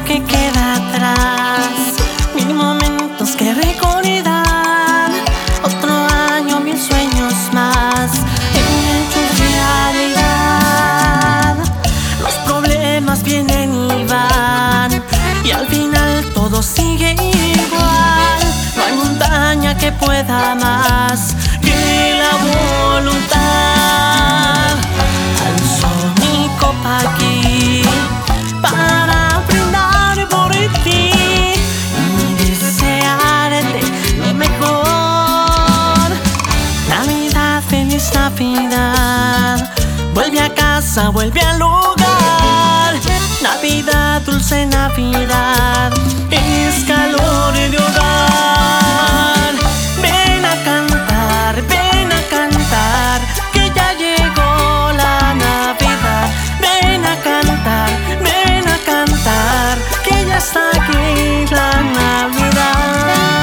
que queda atrás, mil momentos que recordar. Otro año, mil sueños más hechos realidad. Los problemas vienen y van, y al final todo sigue igual. No hay montaña que pueda más que la voluntad. Alzo mi copa aquí para brindar por ti y desearte lo mejor. Navidad, feliz Navidad, vuelve a casa, vuelve al hogar. Navidad, dulce Navidad, es calor de hogar. Ven a cantar, que ya llegó la Navidad. Ven a cantar, que ya está aquí la Navidad.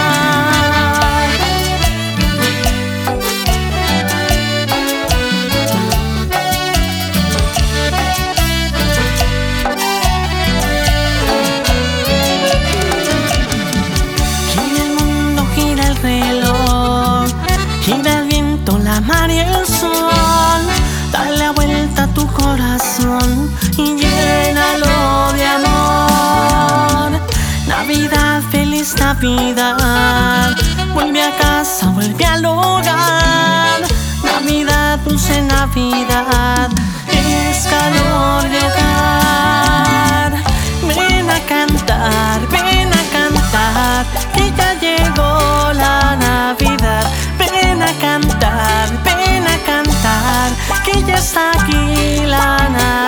Gira el mundo, gira el reloj, gira el viento, la mar y el sol. Dale la vuelta a tu corazón y llénalo de amor. Navidad, feliz Navidad, vuelve a casa, vuelve al hogar. Navidad, dulce Navidad, es calor de hogar. Ven a cantar, que ya llegó la Navidad. Ven a cantar, que ya está aquí la Navidad.